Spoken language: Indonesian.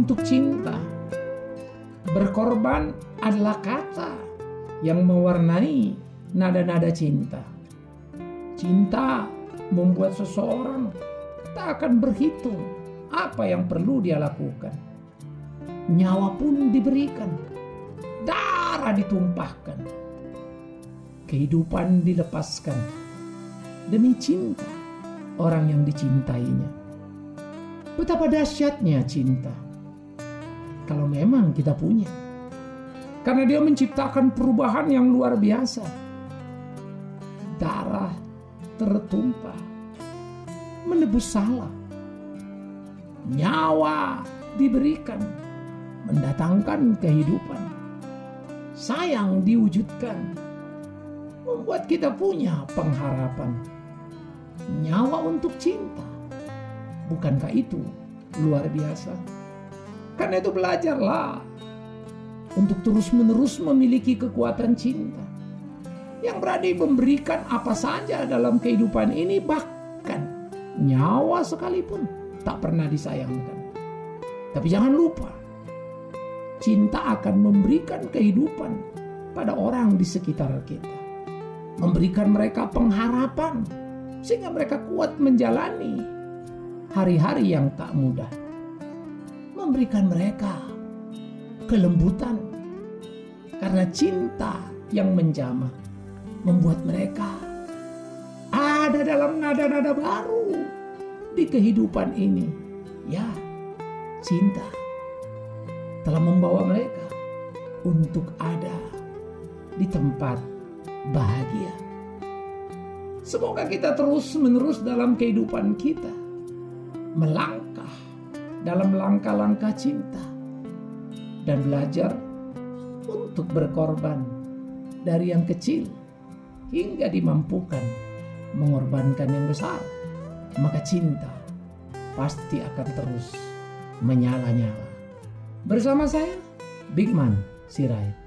untuk cinta. Berkorban adalah kata yang mewarnai nada-nada cinta. Cinta membuat seseorang tak akan berhitung apa yang perlu dia lakukan. Nyawa pun diberikan, darah ditumpahkan, kehidupan dilepaskan demi cinta orang yang dicintainya. Betapa dahsyatnya cinta kalau memang kita punya, karena dia menciptakan perubahan yang luar biasa. Darah tertumpah menebus salah, nyawa diberikan mendatangkan kehidupan, sayang diwujudkan membuat kita punya pengharapan. Nyawa untuk cinta, bukankah itu luar biasa? Karena itu belajarlah untuk terus-menerus memiliki kekuatan cinta yang berani memberikan apa saja dalam kehidupan ini, bahkan nyawa sekalipun tak pernah disayangkan. Tapi jangan lupa, cinta akan memberikan kehidupan pada orang di sekitar kita, memberikan mereka pengharapan sehingga mereka kuat menjalani hari-hari yang tak mudah, memberikan mereka kelembutan karena cinta yang menjamah membuat mereka ada dalam nada-nada baru di kehidupan ini. Ya, cinta telah membawa mereka untuk ada di tempat bahagia. Semoga kita terus-menerus dalam kehidupan kita melangkah dalam langkah-langkah cinta dan belajar untuk berkorban dari yang kecil hingga dimampukan mengorbankan yang besar. Maka cinta pasti akan terus menyala-nyala. Bersama saya, Bigman Sirait.